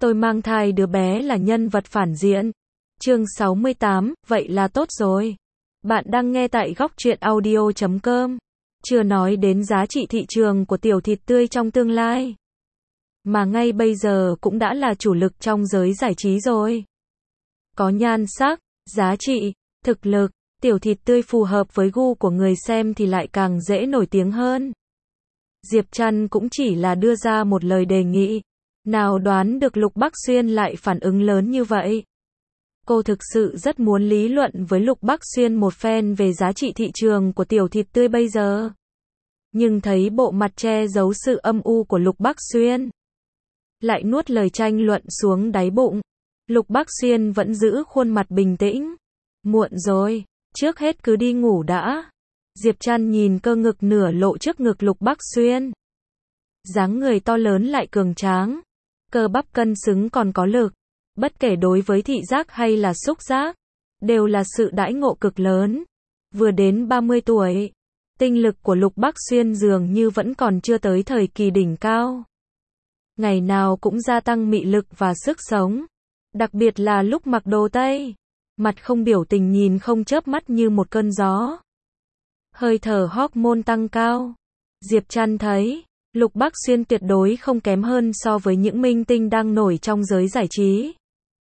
Tôi mang thai đứa bé là nhân vật phản diện. Chương 68, vậy là tốt rồi. Bạn đang nghe tại góc truyện audio.com. Chưa nói đến giá trị thị trường của tiểu thịt tươi trong tương lai, mà ngay bây giờ cũng đã là chủ lực trong giới giải trí rồi. Có nhan sắc, giá trị, thực lực, tiểu thịt tươi phù hợp với gu của người xem thì lại càng dễ nổi tiếng hơn. Diệp Trăn cũng chỉ là đưa ra một lời đề nghị. Nào đoán được Lục Bắc Xuyên lại phản ứng lớn như vậy. Cô thực sự rất muốn lý luận với Lục Bắc Xuyên một phen về giá trị thị trường của tiểu thịt tươi bây giờ. Nhưng thấy bộ mặt che giấu sự âm u của Lục Bắc Xuyên, lại nuốt lời tranh luận xuống đáy bụng. Lục Bắc Xuyên vẫn giữ khuôn mặt bình tĩnh. Muộn rồi, trước hết cứ đi ngủ đã. Diệp Trăn nhìn cơ ngực nửa lộ trước ngực Lục Bắc Xuyên. Dáng người to lớn lại cường tráng, cơ bắp cân xứng còn có lực. Bất kể đối với thị giác hay là xúc giác, đều là sự đãi ngộ cực lớn. Vừa đến 30 tuổi, tinh lực của Lục Bắc Xuyên dường như vẫn còn chưa tới thời kỳ đỉnh cao. Ngày nào cũng gia tăng mị lực và sức sống. Đặc biệt là lúc mặc đồ tây, mặt không biểu tình nhìn không chớp mắt như một cơn gió. Hơi thở hormone tăng cao. Diệp Trăn thấy Lục Bắc Xuyên tuyệt đối không kém hơn so với những minh tinh đang nổi trong giới giải trí.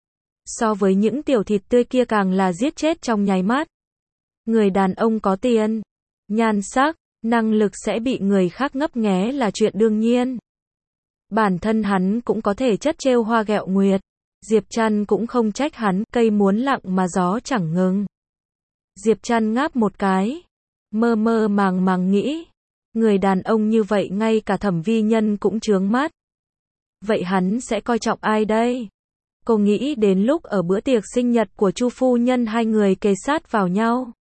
So với những tiểu thịt tươi kia càng là giết chết trong nháy mắt. Người đàn ông có tiền, nhan sắc, năng lực sẽ bị người khác ngấp nghé là chuyện đương nhiên. Bản thân hắn cũng có thể chất trêu hoa ghẹo nguyệt. Diệp Trăn cũng không trách hắn, cây muốn lặng mà gió chẳng ngừng. Diệp Trăn ngáp một cái, mơ mơ màng màng nghĩ. Người đàn ông như vậy ngay cả Thẩm Vi Nhân cũng chướng mắt. Vậy hắn sẽ coi trọng ai đây? Cô nghĩ đến lúc ở bữa tiệc sinh nhật của Chu phu nhân hai người kề sát vào nhau.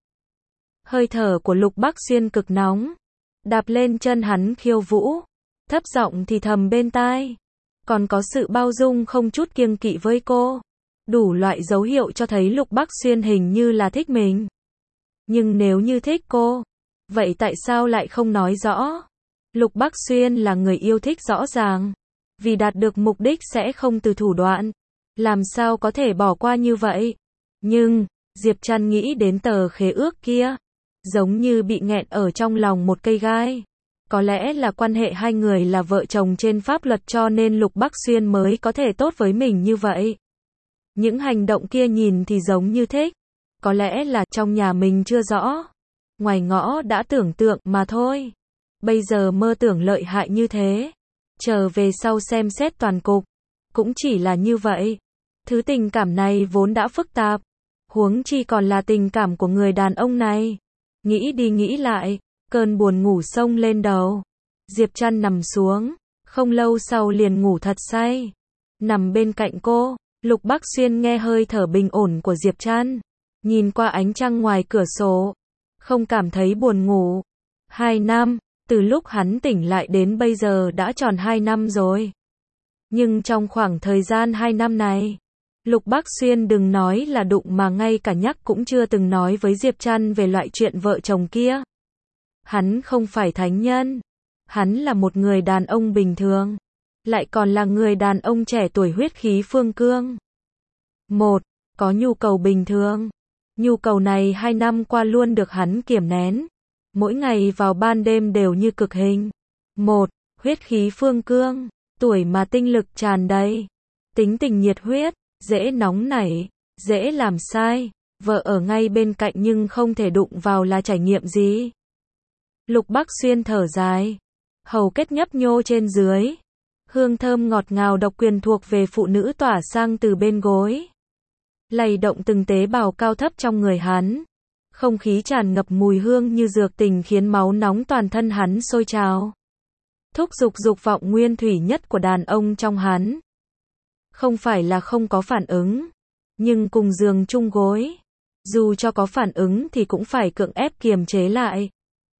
Hơi thở của Lục Bắc Xuyên cực nóng. Đạp lên chân hắn khiêu vũ. Thấp giọng thì thầm bên tai. Còn có sự bao dung không chút kiêng kỵ với cô. Đủ loại dấu hiệu cho thấy Lục Bắc Xuyên hình như là thích mình. Nhưng nếu như thích cô, vậy tại sao lại không nói rõ? Lục Bắc Xuyên là người yêu thích rõ ràng. Vì đạt được mục đích sẽ không từ thủ đoạn. Làm sao có thể bỏ qua như vậy? Nhưng, Diệp Trăn nghĩ đến tờ khế ước kia. Giống như bị nghẹn ở trong lòng một cây gai. Có lẽ là quan hệ hai người là vợ chồng trên pháp luật cho nên Lục Bắc Xuyên mới có thể tốt với mình như vậy. Những hành động kia nhìn thì giống như thích. Có lẽ là trong nhà mình chưa rõ. Ngoài ngõ đã tưởng tượng mà thôi. Bây giờ mơ tưởng lợi hại như thế. Chờ về sau xem xét toàn cục. Cũng chỉ là như vậy. Thứ tình cảm này vốn đã phức tạp. Huống chi còn là tình cảm của người đàn ông này. Nghĩ đi nghĩ lại, cơn buồn ngủ xông lên đầu. Diệp Trăn nằm xuống. Không lâu sau liền ngủ thật say. Nằm bên cạnh cô, Lục Bắc Xuyên nghe hơi thở bình ổn của Diệp Trăn. Nhìn qua ánh trăng ngoài cửa sổ. Không cảm thấy buồn ngủ. 2 năm, từ lúc hắn tỉnh lại đến bây giờ đã tròn 2 năm rồi. Nhưng trong khoảng thời gian 2 năm này, Lục Bắc Xuyên đừng nói là đụng mà ngay cả nhắc cũng chưa từng nói với Diệp Trăn về loại chuyện vợ chồng kia. Hắn không phải thánh nhân. Hắn là một người đàn ông bình thường. Lại còn là người đàn ông trẻ tuổi huyết khí phương cương. Một, có nhu cầu bình thường. Nhu cầu này 2 năm qua luôn được hắn kiềm nén. Mỗi ngày vào ban đêm đều như cực hình. Một, huyết khí phương cương. Tuổi mà tinh lực tràn đầy. Tính tình nhiệt huyết. Dễ nóng nảy. Dễ làm sai. Vợ ở ngay bên cạnh nhưng không thể đụng vào là trải nghiệm gì. Lục Bắc Xuyên thở dài. Hầu kết nhấp nhô trên dưới. Hương thơm ngọt ngào độc quyền thuộc về phụ nữ tỏa sang từ bên gối. Lay động từng tế bào cao thấp trong người hắn. Không khí tràn ngập mùi hương như dược tình khiến máu nóng toàn thân hắn sôi trào. Thúc giục dục vọng nguyên thủy nhất của đàn ông trong hắn. Không phải là không có phản ứng, nhưng cùng giường chung gối, dù cho có phản ứng thì cũng phải cưỡng ép kiềm chế lại.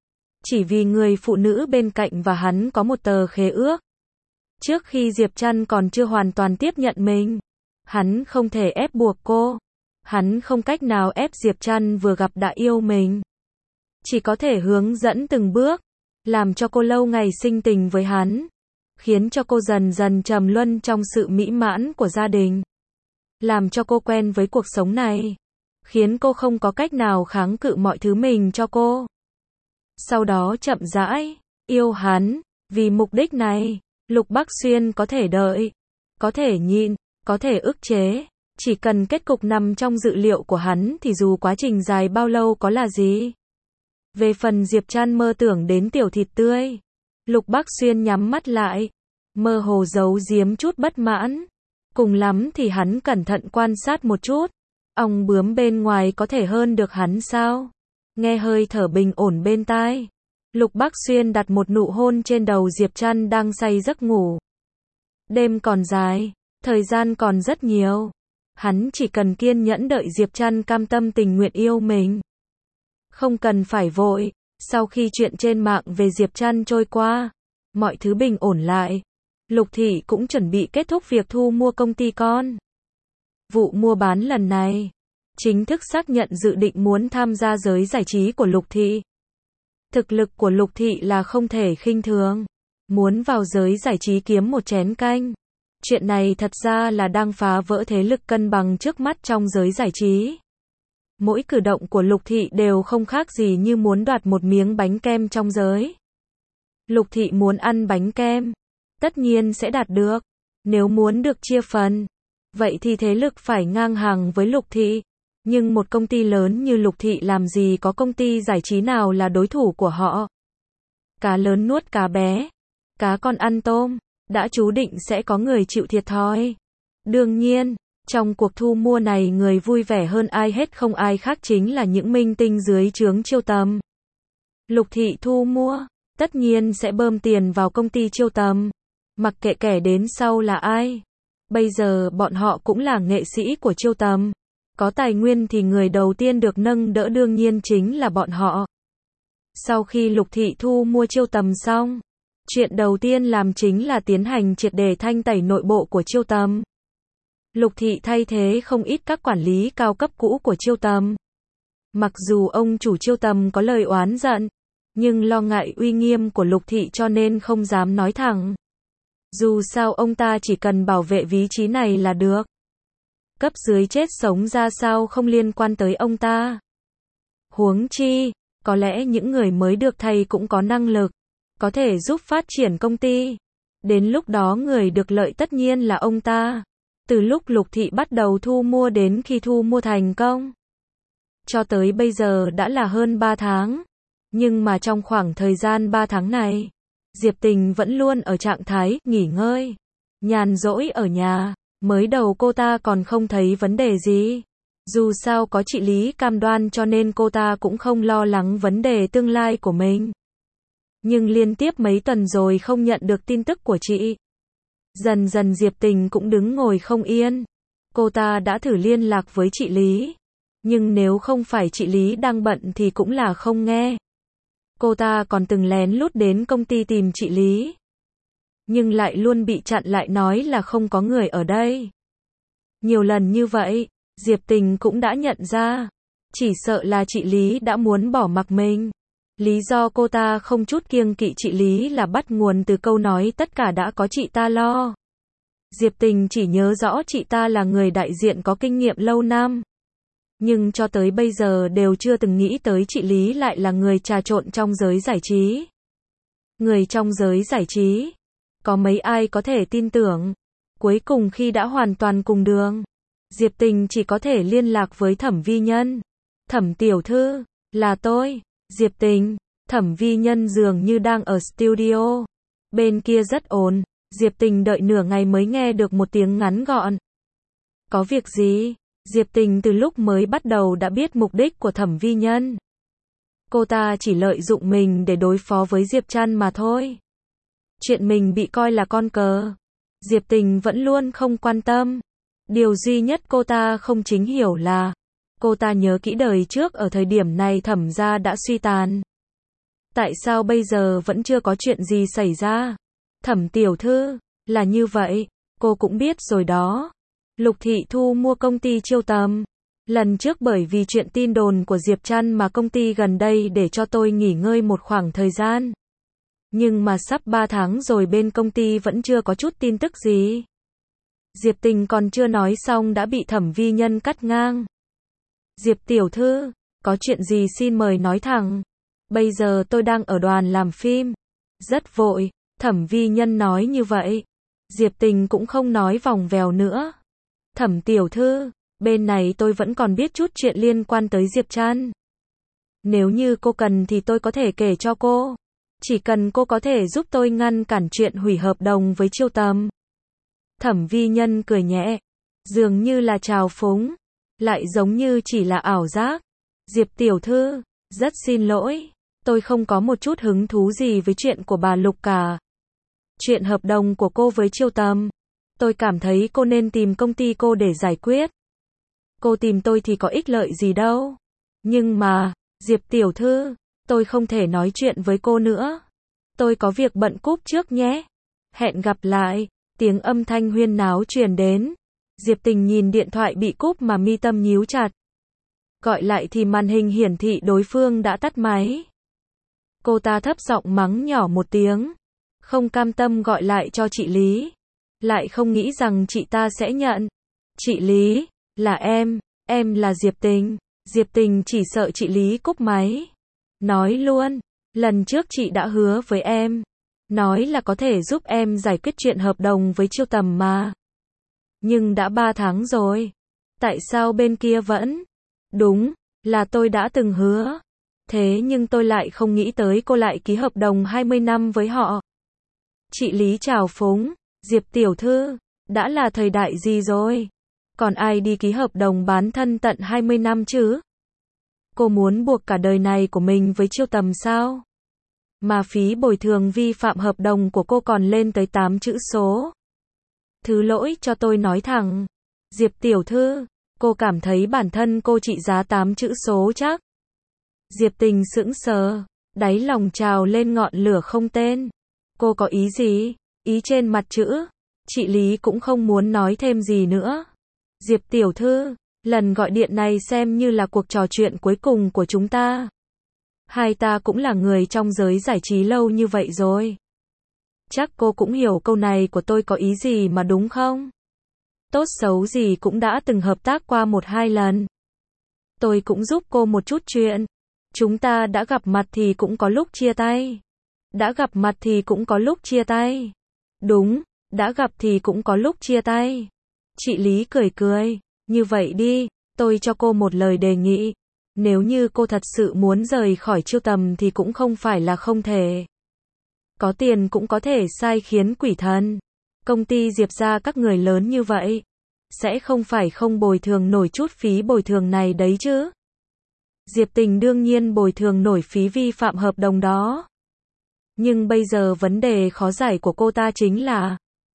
Chỉ vì người phụ nữ bên cạnh và hắn có một tờ khế ước. Trước khi Diệp Trăn còn chưa hoàn toàn tiếp nhận mình, hắn không thể ép buộc cô. Hắn không cách nào ép Diệp Trăn vừa gặp đã yêu mình. Chỉ có thể hướng dẫn từng bước, làm cho cô lâu ngày sinh tình với hắn. khiến cho cô dần dần trầm luân trong sự mỹ mãn của gia đình. Làm cho cô quen với cuộc sống này, khiến cô không có cách nào kháng cự mọi thứ mình cho cô. Sau đó chậm rãi, yêu hắn, vì mục đích này, Lục Bắc Xuyên có thể đợi, có thể nhịn, có thể ức chế, chỉ cần kết cục nằm trong dự liệu của hắn thì dù quá trình dài bao lâu có là gì. Về phần Diệp Trăn mơ tưởng đến tiểu thịt tươi, Lục Bắc Xuyên nhắm mắt lại, mơ hồ giấu giếm chút bất mãn. Cùng lắm thì hắn cẩn thận quan sát một chút, ong bướm bên ngoài có thể hơn được hắn sao? Nghe hơi thở bình ổn bên tai, Lục Bắc Xuyên đặt một nụ hôn trên đầu Diệp Trăn đang say giấc ngủ. Đêm còn dài, thời gian còn rất nhiều, hắn chỉ cần kiên nhẫn đợi Diệp Trăn cam tâm tình nguyện yêu mình. Không cần phải vội, sau khi chuyện trên mạng về Diệp Trăn trôi qua, mọi thứ bình ổn lại, Lục Thị cũng chuẩn bị kết thúc việc thu mua công ty con. Vụ mua bán lần này, chính thức xác nhận dự định muốn tham gia giới giải trí của Lục Thị. Thực lực của Lục Thị là không thể khinh thường, muốn vào giới giải trí kiếm một chén canh. Chuyện này thật ra là đang phá vỡ thế lực cân bằng trước mắt trong giới giải trí. Mỗi cử động của Lục Thị đều không khác gì như muốn đoạt một miếng bánh kem trong giới. Lục Thị muốn ăn bánh kem, tất nhiên sẽ đạt được. Nếu muốn được chia phần, vậy thì thế lực phải ngang hàng với Lục Thị. Nhưng một công ty lớn như Lục Thị làm gì có công ty giải trí nào là đối thủ của họ. Cá lớn nuốt cá bé, cá con ăn tôm, đã chú định sẽ có người chịu thiệt thòi. Đương nhiên, trong cuộc thu mua này người vui vẻ hơn ai hết không ai khác chính là những minh tinh dưới trướng Chiêu Tầm. Lục Thị thu mua, tất nhiên sẽ bơm tiền vào công ty Chiêu Tầm, mặc kệ kẻ đến sau là ai. Bây giờ bọn họ cũng là nghệ sĩ của Chiêu Tầm, có tài nguyên thì người đầu tiên được nâng đỡ đương nhiên chính là bọn họ. Sau khi Lục Thị thu mua Chiêu Tầm xong, chuyện đầu tiên làm chính là tiến hành triệt để thanh tẩy nội bộ của Chiêu Tầm. Lục Thị thay thế không ít các quản lý cao cấp cũ của Chiêu Tầm. Mặc dù ông chủ Chiêu Tầm có lời oán giận, nhưng lo ngại uy nghiêm của Lục Thị cho nên không dám nói thẳng. Dù sao ông ta chỉ cần bảo vệ vị trí này là được. Cấp dưới chết sống ra sao không liên quan tới ông ta. Huống chi, có lẽ những người mới được thay cũng có năng lực, có thể giúp phát triển công ty. Đến lúc đó người được lợi tất nhiên là ông ta. Từ lúc Lục Thị bắt đầu thu mua đến khi thu mua thành công, cho tới bây giờ đã là hơn 3 tháng. Nhưng mà trong khoảng thời gian 3 tháng này, Diệp Tình vẫn luôn ở trạng thái nghỉ ngơi, nhàn rỗi ở nhà. Mới đầu cô ta còn không thấy vấn đề gì. Dù sao có chị Lý cam đoan cho nên cô ta cũng không lo lắng vấn đề tương lai của mình. Nhưng liên tiếp mấy tuần rồi không nhận được tin tức của chị. Dần dần Diệp Tình cũng đứng ngồi không yên. Cô ta đã thử liên lạc với chị Lý. Nhưng nếu không phải chị Lý đang bận thì cũng là không nghe. Cô ta còn từng lén lút đến công ty tìm chị Lý. Nhưng lại luôn bị chặn lại nói là không có người ở đây. Nhiều lần như vậy, Diệp Tình cũng đã nhận ra. Chỉ sợ là chị Lý đã muốn bỏ mặc mình. Lý do cô ta không chút kiêng kỵ chị Lý là bắt nguồn từ câu nói tất cả đã có chị ta lo. Diệp Tình chỉ nhớ rõ chị ta là người đại diện có kinh nghiệm lâu năm. Nhưng cho tới bây giờ đều chưa từng nghĩ tới chị Lý lại là người trà trộn trong giới giải trí. Người trong giới giải trí, có mấy ai có thể tin tưởng. Cuối cùng khi đã hoàn toàn cùng đường, Diệp Tình chỉ có thể liên lạc với Thẩm Vi Nhân. Thẩm tiểu thư, là tôi. Diệp Tình, Thẩm Vi Nhân dường như đang ở studio. Bên kia rất ồn, Diệp Tình đợi nửa ngày mới nghe được một tiếng ngắn gọn. Có việc gì? Diệp Tình từ lúc mới bắt đầu đã biết mục đích của Thẩm Vi Nhân. Cô ta chỉ lợi dụng mình để đối phó với Diệp Trăn mà thôi. Chuyện mình bị coi là con cờ, Diệp Tình vẫn luôn không quan tâm. Điều duy nhất cô ta không chính hiểu là, cô ta nhớ kỹ đời trước ở thời điểm này Thẩm gia đã suy tàn. Tại sao bây giờ vẫn chưa có chuyện gì xảy ra? Thẩm tiểu thư, là như vậy, cô cũng biết rồi đó. Lục Thị thu mua công ty Chiêu Tầm. Lần trước bởi vì chuyện tin đồn của Diệp Trăn mà công ty gần đây để cho tôi nghỉ ngơi một khoảng thời gian. Nhưng mà sắp 3 tháng rồi bên công ty vẫn chưa có chút tin tức gì. Diệp Tình còn chưa nói xong đã bị Thẩm Vi Nhân cắt ngang. Diệp tiểu thư, có chuyện gì xin mời nói thẳng. Bây giờ tôi đang ở đoàn làm phim. Rất vội, Thẩm Vi Nhân nói như vậy. Diệp Tình cũng không nói vòng vèo nữa. Thẩm tiểu thư, bên này tôi vẫn còn biết chút chuyện liên quan tới Diệp Trăn. Nếu như cô cần thì tôi có thể kể cho cô. Chỉ cần cô có thể giúp tôi ngăn cản chuyện hủy hợp đồng với Chiêu Tầm. Thẩm Vi Nhân cười nhẹ, dường như là trào phúng, lại giống như chỉ là ảo giác. Diệp tiểu thư, rất xin lỗi, tôi không có một chút hứng thú gì với chuyện của bà Lục cả. Chuyện hợp đồng của cô với Chiêu Tầm, tôi cảm thấy cô nên tìm công ty cô để giải quyết. Cô tìm tôi thì có ích lợi gì đâu. Nhưng mà, Diệp tiểu thư, tôi không thể nói chuyện với cô nữa. Tôi có việc bận cúp trước nhé. Hẹn gặp lại. Tiếng âm thanh huyên náo truyền đến. Diệp Tình nhìn điện thoại bị cúp mà mi tâm nhíu chặt. Gọi lại thì màn hình hiển thị đối phương đã tắt máy. Cô ta thấp giọng mắng nhỏ một tiếng. Không cam tâm gọi lại cho chị Lý. Lại không nghĩ rằng chị ta sẽ nhận. Chị Lý, là em là Diệp Tình. Diệp Tình chỉ sợ chị Lý cúp máy. Nói luôn, lần trước chị đã hứa với em. Nói là có thể giúp em giải quyết chuyện hợp đồng với Chiêu Tầm mà. Nhưng đã 3 tháng rồi. Tại sao bên kia vẫn? Đúng, là tôi đã từng hứa. Thế nhưng tôi lại không nghĩ tới cô lại ký hợp đồng 20 năm với họ. Chị Lý chào phúng, Diệp tiểu thư, đã là thời đại gì rồi? Còn ai đi ký hợp đồng bán thân tận 20 năm chứ? Cô muốn buộc cả đời này của mình với Chiêu Tầm sao? Mà phí bồi thường vi phạm hợp đồng của cô còn lên tới 8 chữ số. Thứ lỗi cho tôi nói thẳng. Diệp tiểu thư, cô cảm thấy bản thân cô trị giá 8 chữ số chắc? Diệp Tình sững sờ, đáy lòng trào lên ngọn lửa không tên. Cô có ý gì? Ý trên mặt chữ. Chị Lý cũng không muốn nói thêm gì nữa. Diệp tiểu thư, lần gọi điện này xem như là cuộc trò chuyện cuối cùng của chúng ta. Hai ta cũng là người trong giới giải trí lâu như vậy rồi. Chắc cô cũng hiểu câu này của tôi có ý gì mà đúng không? Tốt xấu gì cũng đã từng hợp tác qua 1-2 lần. Tôi cũng giúp cô một chút chuyện. Chúng ta đã gặp mặt thì cũng có lúc chia tay. Đã gặp mặt thì cũng có lúc chia tay. Đúng, đã gặp thì cũng có lúc chia tay. Chị Lý cười cười. Như vậy đi, tôi cho cô một lời đề nghị. Nếu như cô thật sự muốn rời khỏi Chiêu Tầm thì cũng không phải là không thể. Có tiền cũng có thể sai khiến quỷ thần. Công ty Diệp gia các người lớn như vậy, sẽ không phải không bồi thường nổi chút phí bồi thường này đấy chứ. Diệp Tình đương nhiên bồi thường nổi phí vi phạm hợp đồng đó. Nhưng bây giờ vấn đề khó giải của cô ta chính là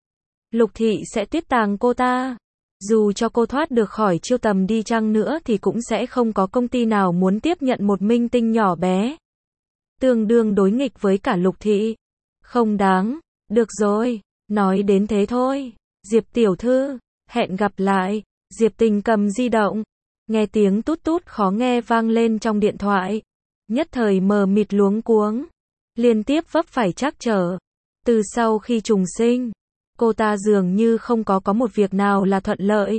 Lục Thị sẽ tiết tàng cô ta. Dù cho cô thoát được khỏi Chiêu Tầm đi chăng nữa thì cũng sẽ không có công ty nào muốn tiếp nhận một minh tinh nhỏ bé. Tương đương đối nghịch với cả Lục Thị. Không đáng. Được rồi, nói đến thế thôi. Diệp tiểu thư, hẹn gặp lại. Diệp Tình cầm di động. Nghe tiếng tút tút khó nghe vang lên trong điện thoại. Nhất thời mờ mịt luống cuống. Liên tiếp vấp phải trắc trở. Từ sau khi trùng sinh, cô ta dường như không có một việc nào là thuận lợi.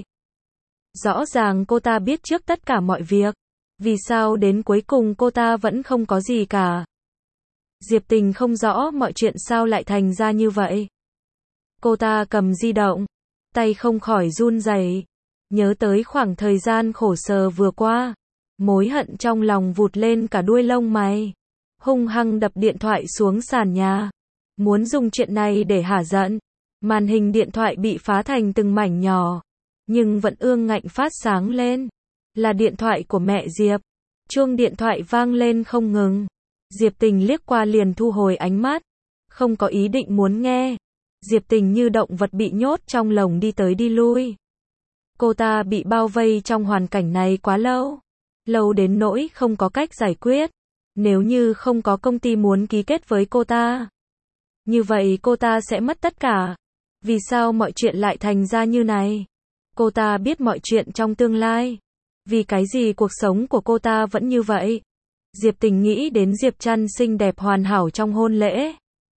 Rõ ràng cô ta biết trước tất cả mọi việc. Vì sao đến cuối cùng cô ta vẫn không có gì cả? Diệp Tình không rõ mọi chuyện sao lại thành ra như vậy. Cô ta cầm di động, tay không khỏi run rẩy. Nhớ tới khoảng thời gian khổ sở vừa qua, mối hận trong lòng vụt lên cả đuôi lông mày. Hung hăng đập điện thoại xuống sàn nhà. Muốn dùng chuyện này để hả giận. Màn hình điện thoại bị phá thành từng mảnh nhỏ, nhưng vẫn ương ngạnh phát sáng lên. Là điện thoại của mẹ Diệp. Chuông điện thoại vang lên không ngừng. Diệp Tình liếc qua liền thu hồi ánh mắt. Không có ý định muốn nghe. Diệp Tình như động vật bị nhốt trong lồng đi tới đi lui. Cô ta bị bao vây trong hoàn cảnh này quá lâu. Lâu đến nỗi không có cách giải quyết. Nếu như không có công ty muốn ký kết với cô ta, như vậy cô ta sẽ mất tất cả. Vì sao mọi chuyện lại thành ra như này? Cô ta biết mọi chuyện trong tương lai. Vì cái gì cuộc sống của cô ta vẫn như vậy? Diệp Tình nghĩ đến Diệp Trăn xinh đẹp hoàn hảo trong hôn lễ.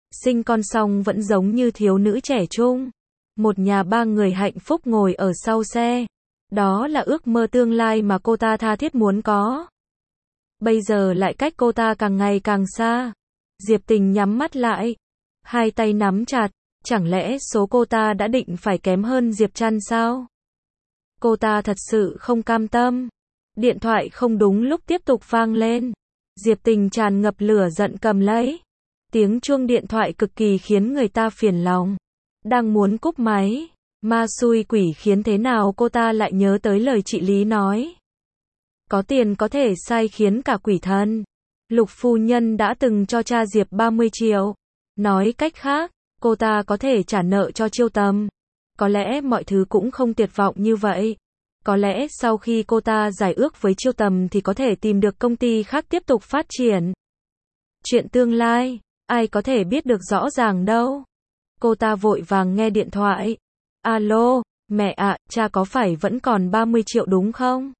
Sinh con xong vẫn giống như thiếu nữ trẻ trung. Một nhà ba người hạnh phúc ngồi ở sau xe. Đó là ước mơ tương lai mà cô ta tha thiết muốn có. Bây giờ lại cách cô ta càng ngày càng xa. Diệp Tình nhắm mắt lại. Hai tay nắm chặt. Chẳng lẽ số cô ta đã định phải kém hơn Diệp Trăn sao? Cô ta thật sự không cam tâm. Điện thoại không đúng lúc tiếp tục vang lên. Diệp Tình tràn ngập lửa giận cầm lấy. Tiếng chuông điện thoại cực kỳ khiến người ta phiền lòng. Đang muốn cúp máy. Ma xui quỷ khiến thế nào cô ta lại nhớ tới lời chị Lý nói. Có tiền có thể sai khiến cả quỷ thần. Lục phu nhân đã từng cho cha Diệp 30 triệu. Nói cách khác, cô ta có thể trả nợ cho Chiêu Tầm. Có lẽ mọi thứ cũng không tuyệt vọng như vậy. Có lẽ sau khi cô ta giải ước với Chiêu Tầm thì có thể tìm được công ty khác tiếp tục phát triển. Chuyện tương lai, ai có thể biết được rõ ràng đâu. Cô ta vội vàng nghe điện thoại. Alo, mẹ ạ, cha có phải vẫn còn 30 triệu đúng không?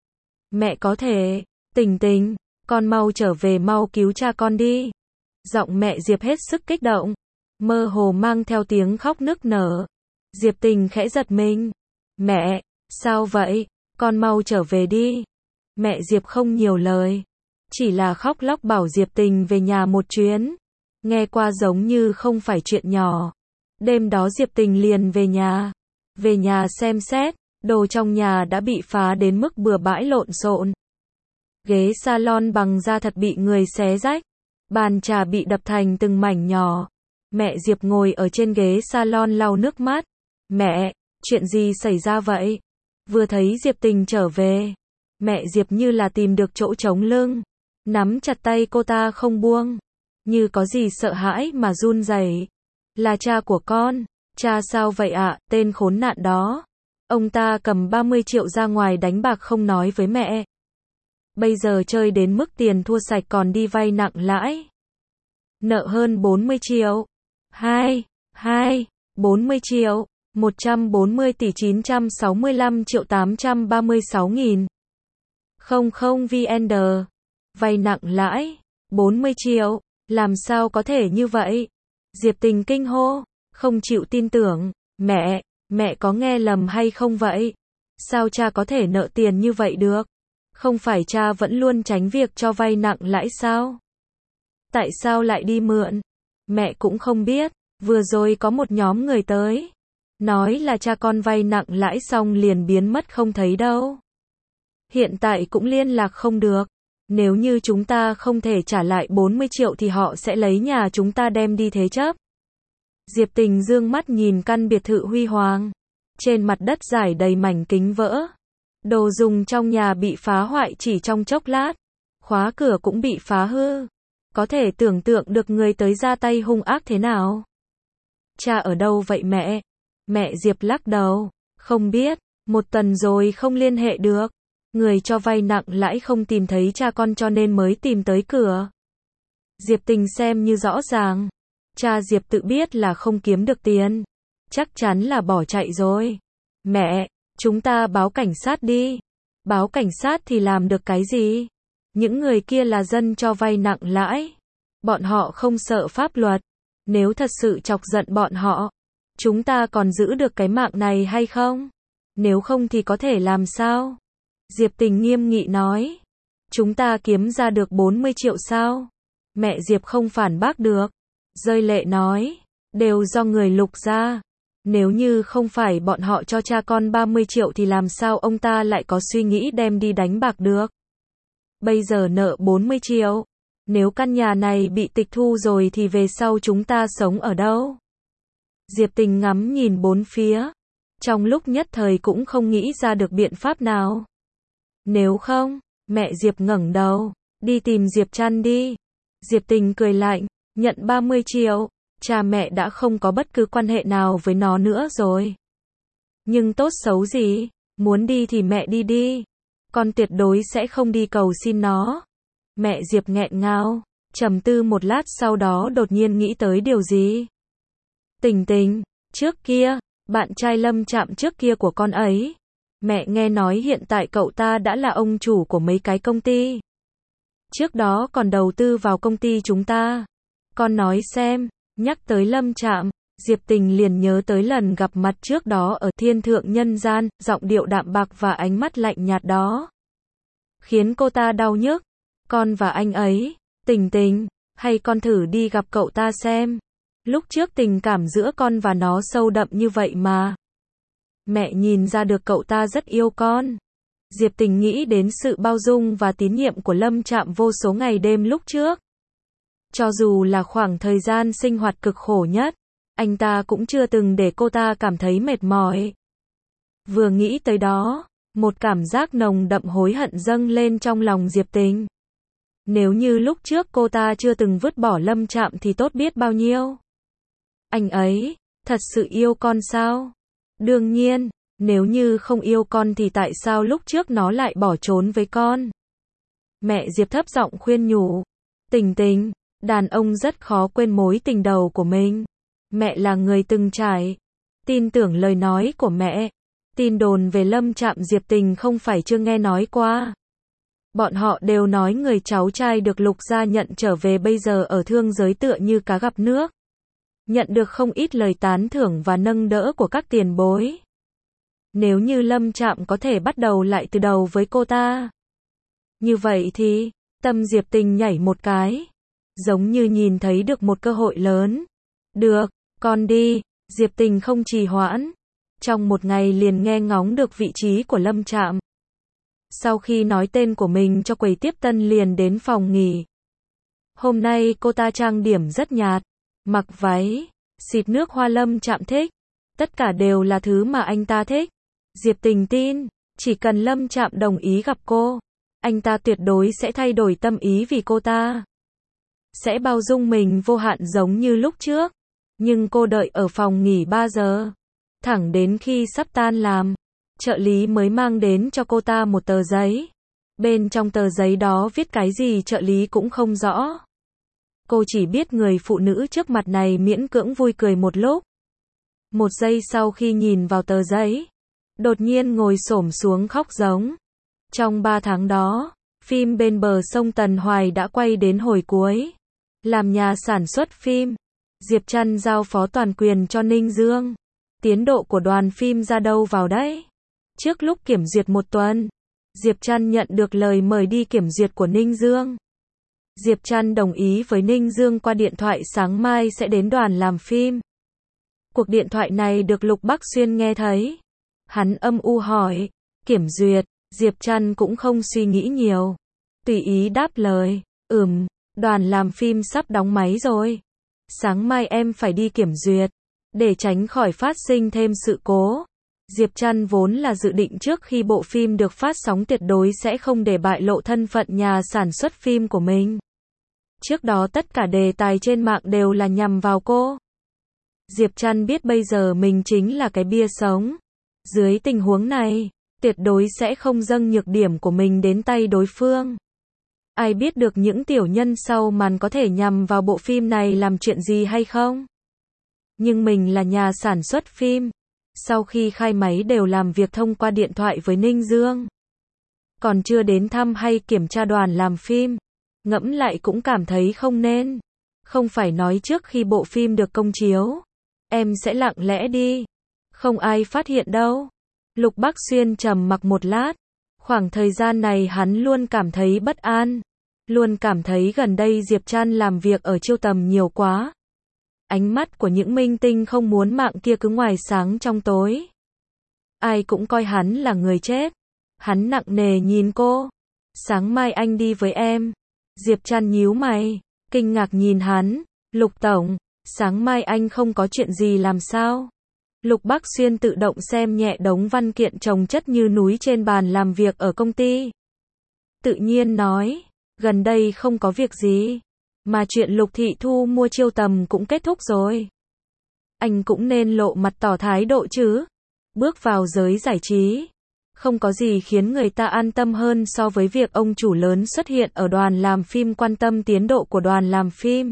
Mẹ có thể, Tình Tình, con mau trở về mau cứu cha con đi. Giọng mẹ Diệp hết sức kích động, mơ hồ mang theo tiếng khóc nức nở. Diệp Tình khẽ giật mình. Mẹ, sao vậy? Con mau trở về đi. Mẹ Diệp không nhiều lời, chỉ là khóc lóc bảo Diệp Tình về nhà một chuyến. Nghe qua giống như không phải chuyện nhỏ. Đêm đó Diệp Tình liền về nhà. Về nhà xem xét, đồ trong nhà đã bị phá đến mức bừa bãi lộn xộn. Ghế salon bằng da thật bị người xé rách. Bàn trà bị đập thành từng mảnh nhỏ. Mẹ Diệp ngồi ở trên ghế salon lau nước mắt. Mẹ, chuyện gì xảy ra vậy? Vừa thấy Diệp Tình trở về, mẹ Diệp như là tìm được chỗ trống lưng. Nắm chặt tay cô ta không buông. Như có gì sợ hãi mà run rẩy. Là cha của con. Cha sao vậy ạ, tên khốn nạn đó. Ông ta cầm 30 triệu ra ngoài đánh bạc không nói với mẹ. Bây giờ chơi đến mức tiền thua sạch còn đi vay nặng lãi. Nợ hơn 40 triệu. 40 triệu. 140 tỷ 965 triệu 836 nghìn. 00 VND. Vay nặng lãi. 40 triệu. Làm sao có thể như vậy? Diệp Tình kinh hô. Không chịu tin tưởng. Mẹ có nghe lầm hay không vậy? Sao cha có thể nợ tiền như vậy được? Không phải cha vẫn luôn tránh việc cho vay nặng lãi sao? Tại sao lại đi mượn? Mẹ cũng không biết. Vừa rồi có một nhóm người tới. Nói là cha con vay nặng lãi xong liền biến mất không thấy đâu. Hiện tại cũng liên lạc không được. Nếu như chúng ta không thể trả lại 40 triệu thì họ sẽ lấy nhà chúng ta đem đi thế chấp. Diệp Tình dương mắt nhìn căn biệt thự huy hoàng. Trên mặt đất rải đầy mảnh kính vỡ. Đồ dùng trong nhà bị phá hoại chỉ trong chốc lát. Khóa cửa cũng bị phá hư. Có thể tưởng tượng được người tới ra tay hung ác thế nào. Cha ở đâu vậy mẹ? Mẹ Diệp lắc đầu. Không biết, một tuần rồi không liên hệ được. Người cho vay nặng lãi không tìm thấy cha con cho nên mới tìm tới cửa. Diệp Tình xem như rõ ràng. Cha Diệp tự biết là không kiếm được tiền. Chắc chắn là bỏ chạy rồi. Mẹ, chúng ta báo cảnh sát đi. Báo cảnh sát thì làm được cái gì? Những người kia là dân cho vay nặng lãi. Bọn họ không sợ pháp luật. Nếu thật sự chọc giận bọn họ, chúng ta còn giữ được cái mạng này hay không? Nếu không thì có thể làm sao? Diệp Tình nghiêm nghị nói. Chúng ta kiếm ra được 40 triệu sao? Mẹ Diệp không phản bác được. Rơi lệ nói. Đều do người Lục ra. Nếu như không phải bọn họ cho cha con 30 triệu thì làm sao ông ta lại có suy nghĩ đem đi đánh bạc được? Bây giờ nợ 40 triệu. Nếu căn nhà này bị tịch thu rồi thì về sau chúng ta sống ở đâu? Diệp Tình ngắm nhìn bốn phía. Trong lúc nhất thời cũng không nghĩ ra được biện pháp nào. Nếu không, mẹ Diệp ngẩng đầu. Đi tìm Diệp Trăn đi. Diệp Tình cười lạnh. Nhận 30 triệu. Cha mẹ đã không có bất cứ quan hệ nào với nó nữa rồi. Nhưng tốt xấu gì? Muốn đi thì mẹ đi đi. Con tuyệt đối sẽ không đi cầu xin nó. Mẹ Diệp nghẹn ngào, trầm tư một lát sau đó đột nhiên nghĩ tới điều gì. Tình Tình, trước kia, bạn trai Lâm Trạm trước kia của con ấy. Mẹ nghe nói hiện tại cậu ta đã là ông chủ của mấy cái công ty. Trước đó còn đầu tư vào công ty chúng ta. Con nói xem, Nhắc tới Lâm Trạm, Diệp Tình liền nhớ tới lần gặp mặt trước đó ở Thiên Thượng Nhân Gian, giọng điệu đạm bạc và ánh mắt lạnh nhạt đó khiến cô ta đau nhức. Con và anh ấy, Tình Tình, hay con thử đi gặp cậu ta xem. Lúc trước tình cảm giữa con và nó sâu đậm như vậy mà. Mẹ nhìn ra được cậu ta rất yêu con. Diệp Tình nghĩ đến sự bao dung và tín nhiệm của Lâm Trạm vô số ngày đêm lúc trước. Cho dù là khoảng thời gian sinh hoạt cực khổ nhất, anh ta cũng chưa từng để cô ta cảm thấy mệt mỏi. Vừa nghĩ tới đó, một cảm giác nồng đậm hối hận dâng lên trong lòng Diệp Tình. Nếu như lúc trước cô ta chưa từng vứt bỏ Lâm Trạm thì tốt biết bao nhiêu. Anh ấy, thật sự yêu con sao? Đương nhiên, nếu như không yêu con thì tại sao lúc trước nó lại bỏ trốn với con? Mẹ Diệp thấp giọng khuyên nhủ. Tình Tình, đàn ông rất khó quên mối tình đầu của mình. Mẹ là người từng trải. Tin tưởng lời nói của mẹ. Tin đồn về Lâm Trạm Diệp Tình không phải chưa nghe nói qua. Bọn họ đều nói người cháu trai được Lục gia nhận trở về bây giờ ở thương giới tựa như cá gặp nước. Nhận được không ít lời tán thưởng và nâng đỡ của các tiền bối. Nếu như Lâm Trạm có thể bắt đầu lại từ đầu với cô ta. Như vậy thì, tâm Diệp Tình nhảy một cái. Giống như nhìn thấy được một cơ hội lớn. Được, con đi. Diệp Tình không trì hoãn. Trong một ngày liền nghe ngóng được vị trí của Lâm Trạm. Sau khi nói tên của mình cho quầy tiếp tân liền đến phòng nghỉ. Hôm nay cô ta trang điểm rất nhạt. Mặc váy, xịt nước hoa Lâm Trạm thích. Tất cả đều là thứ mà anh ta thích. Diệp Tình tin, chỉ cần Lâm Trạm đồng ý gặp cô, anh ta tuyệt đối sẽ thay đổi tâm ý vì cô ta. Sẽ bao dung mình vô hạn giống như lúc trước. Nhưng cô đợi ở phòng nghỉ 3 giờ. Thẳng đến khi sắp tan làm, trợ lý mới mang đến cho cô ta một tờ giấy. Bên trong tờ giấy đó viết cái gì trợ lý cũng không rõ. Cô chỉ biết người phụ nữ trước mặt này miễn cưỡng vui cười một lúc. Một giây sau khi nhìn vào tờ giấy, đột nhiên ngồi xổm xuống khóc giống. Trong 3 tháng đó, phim Bên bờ sông Tần Hoài đã quay đến hồi cuối. Làm nhà sản xuất phim, Diệp Trăn giao phó toàn quyền cho Ninh Dương. Tiến độ của đoàn phim ra đâu vào đấy? Trước lúc kiểm duyệt 1 tuần, Diệp Trăn nhận được lời mời đi kiểm duyệt của Ninh Dương. Diệp Trăn đồng ý với Ninh Dương qua điện thoại sáng mai sẽ đến đoàn làm phim. Cuộc điện thoại này được Lục Bắc Xuyên nghe thấy. Hắn âm u hỏi, kiểm duyệt, Diệp Trăn cũng không suy nghĩ nhiều. Tùy ý đáp lời, đoàn làm phim sắp đóng máy rồi. Sáng mai em phải đi kiểm duyệt, để tránh khỏi phát sinh thêm sự cố. Diệp Trăn vốn là dự định trước khi bộ phim được phát sóng tuyệt đối sẽ không để bại lộ thân phận nhà sản xuất phim của mình. Trước đó tất cả đề tài trên mạng đều là nhằm vào cô. Diệp Trăn biết bây giờ mình chính là cái bia sống. Dưới tình huống này, tuyệt đối sẽ không dâng nhược điểm của mình đến tay đối phương. Ai biết được những tiểu nhân sau màn có thể nhằm vào bộ phim này làm chuyện gì hay không? Nhưng mình là nhà sản xuất phim. Sau khi khai máy đều làm việc thông qua điện thoại với Ninh Dương. Còn chưa đến thăm hay kiểm tra đoàn làm phim. Ngẫm lại cũng cảm thấy không nên. Không phải nói trước khi bộ phim được công chiếu, em sẽ lặng lẽ đi. Không ai phát hiện đâu. Lục Bắc Xuyên trầm mặc một lát. Khoảng thời gian này hắn luôn cảm thấy bất an. Luôn cảm thấy gần đây Diệp Trăn làm việc ở Chiêu Tầm nhiều quá. Ánh mắt của những minh tinh không muốn mạng kia cứ ngoài sáng trong tối. Ai cũng coi hắn là người chết. Hắn nặng nề nhìn cô. Sáng mai anh đi với em. Diệp Trăn nhíu mày, kinh ngạc nhìn hắn. Lục tổng, sáng mai anh không có chuyện gì làm sao? Lục Bắc Xuyên tự động xem nhẹ đống văn kiện chồng chất như núi trên bàn làm việc ở công ty. Tự nhiên nói, gần đây không có việc gì. Mà chuyện Lục Thị Thu mua Chiêu Tầm cũng kết thúc rồi. Anh cũng nên lộ mặt tỏ thái độ chứ. Bước vào giới giải trí, không có gì khiến người ta an tâm hơn so với việc ông chủ lớn xuất hiện ở đoàn làm phim quan tâm tiến độ của đoàn làm phim.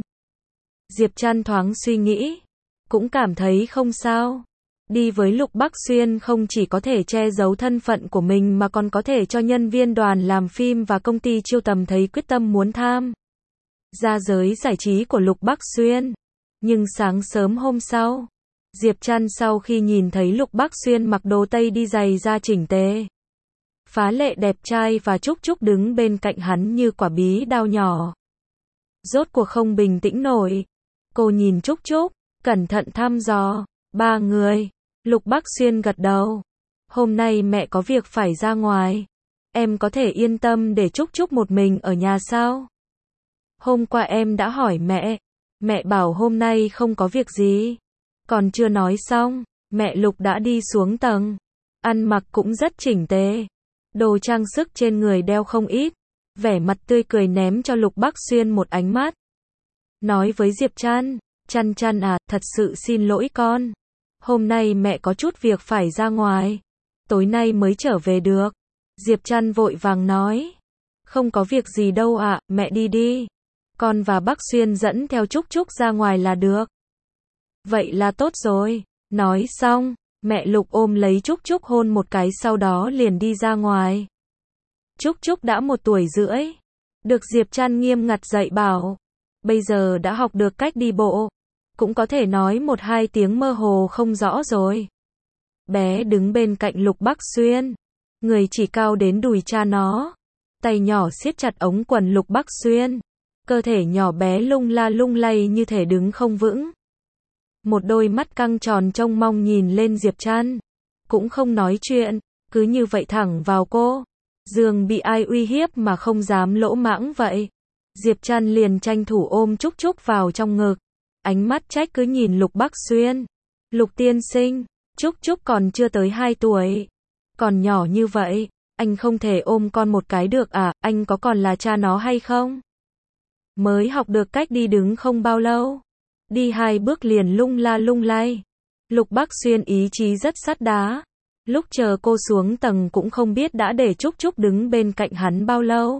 Diệp Trăn thoáng suy nghĩ, cũng cảm thấy không sao. Đi với Lục Bắc Xuyên không chỉ có thể che giấu thân phận của mình mà còn có thể cho nhân viên đoàn làm phim và công ty Chiêu Tầm thấy quyết tâm muốn tham gia giới giải trí của Lục Bắc Xuyên. Nhưng sáng sớm hôm sau, Diệp Trăn sau khi nhìn thấy Lục Bắc Xuyên mặc đồ tây đi giày da chỉnh tề, phá lệ đẹp trai và Trúc Trúc đứng bên cạnh hắn như quả bí đao nhỏ, rốt cuộc không bình tĩnh nổi. Cô nhìn Trúc Trúc, cẩn thận thăm dò, ba người. Lục Bắc Xuyên gật đầu. Hôm nay mẹ có việc phải ra ngoài. Em có thể yên tâm để Trúc Trúc một mình ở nhà sao? Hôm qua em đã hỏi mẹ. Mẹ bảo hôm nay không có việc gì. Còn chưa nói xong, mẹ Lục đã đi xuống tầng. Ăn mặc cũng rất chỉnh tề. Đồ trang sức trên người đeo không ít. Vẻ mặt tươi cười ném cho Lục Bắc Xuyên một ánh mắt. Nói với Diệp Trăn, Trăn Trăn à, thật sự xin lỗi con. Hôm nay mẹ có chút việc phải ra ngoài. Tối nay mới trở về được. Diệp Trăn vội vàng nói. Không có việc gì đâu ạ, mẹ đi đi. Con và Bắc Xuyên dẫn theo Trúc Trúc ra ngoài là được. Vậy là tốt rồi. Nói xong, mẹ Lục ôm lấy Trúc Trúc hôn một cái sau đó liền đi ra ngoài. Trúc Trúc đã 1 tuổi rưỡi. Được Diệp Trăn nghiêm ngặt dạy bảo. Bây giờ đã học được cách đi bộ. Cũng có thể nói 1-2 tiếng mơ hồ không rõ rồi. Bé đứng bên cạnh Lục Bắc Xuyên. Người chỉ cao đến đùi cha nó. Tay nhỏ siết chặt ống quần Lục Bắc Xuyên. Cơ thể nhỏ bé lung la lung lay như thể đứng không vững. Một đôi mắt căng tròn trông mong nhìn lên Diệp Trăn. Cũng không nói chuyện, cứ như vậy thẳng vào cô. Dường bị ai uy hiếp mà không dám lỗ mãng vậy. Diệp Trăn liền tranh thủ ôm Trúc Trúc vào trong ngực. Ánh mắt trách cứ nhìn Lục Bắc Xuyên. Lục tiên sinh, Trúc Trúc còn chưa tới 2 tuổi. Còn nhỏ như vậy, anh không thể ôm con một cái được à, anh có còn là cha nó hay không? Mới học được cách đi đứng không bao lâu. Đi 2 bước liền lung la lung lay. Lục Bắc Xuyên ý chí rất sắt đá. Lúc chờ cô xuống tầng cũng không biết đã để Trúc Trúc đứng bên cạnh hắn bao lâu.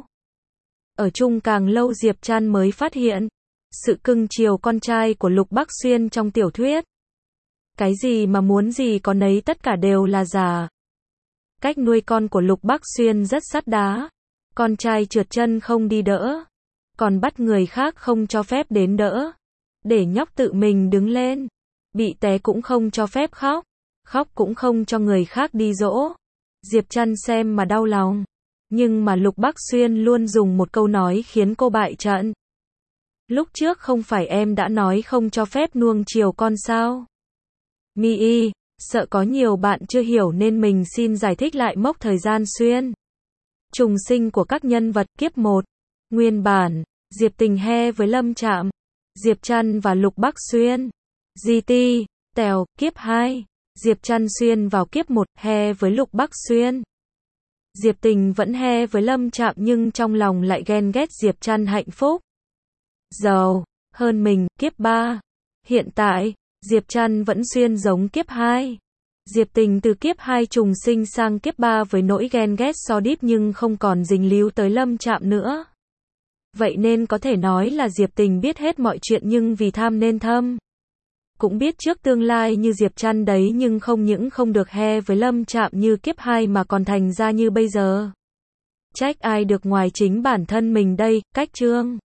Ở chung càng lâu Diệp Trăn mới phát hiện sự cưng chiều con trai của Lục Bắc Xuyên trong tiểu thuyết. Cái gì mà muốn gì có nấy tất cả đều là giả. Cách nuôi con của Lục Bắc Xuyên rất sắt đá. Con trai trượt chân không đi đỡ. Còn bắt người khác không cho phép đến đỡ. Để nhóc tự mình đứng lên. Bị té cũng không cho phép khóc. Khóc cũng không cho người khác đi dỗ. Diệp Trăn xem mà đau lòng. Nhưng mà Lục Bắc Xuyên luôn dùng một câu nói khiến cô bại trận. Lúc trước không phải em đã nói không cho phép nuông chiều con sao? Mi, sợ có nhiều bạn chưa hiểu nên mình xin giải thích lại mốc thời gian xuyên. Trùng sinh của các nhân vật kiếp 1. Nguyên bản, Diệp Tình he với Lâm Trạm, Diệp Trăn và Lục Bắc Xuyên. GT, Tèo, kiếp 2. Diệp Trăn xuyên vào kiếp 1, he với Lục Bắc Xuyên. Diệp Tình vẫn he với Lâm Trạm nhưng trong lòng lại ghen ghét Diệp Trăn hạnh phúc. Giàu hơn mình, kiếp 3. Hiện tại, Diệp Trăn vẫn xuyên giống kiếp 2. Diệp Tình từ kiếp 2 trùng sinh sang kiếp 3 với nỗi ghen ghét so đít nhưng không còn dính líu tới Lâm Trạm nữa. Vậy nên có thể nói là Diệp Tình biết hết mọi chuyện nhưng vì tham nên thâm. Cũng biết trước tương lai như Diệp Trăn đấy nhưng không những không được he với Lâm Trạm như kiếp 2 mà còn thành ra như bây giờ. Trách ai được ngoài chính bản thân mình đây, cách chương.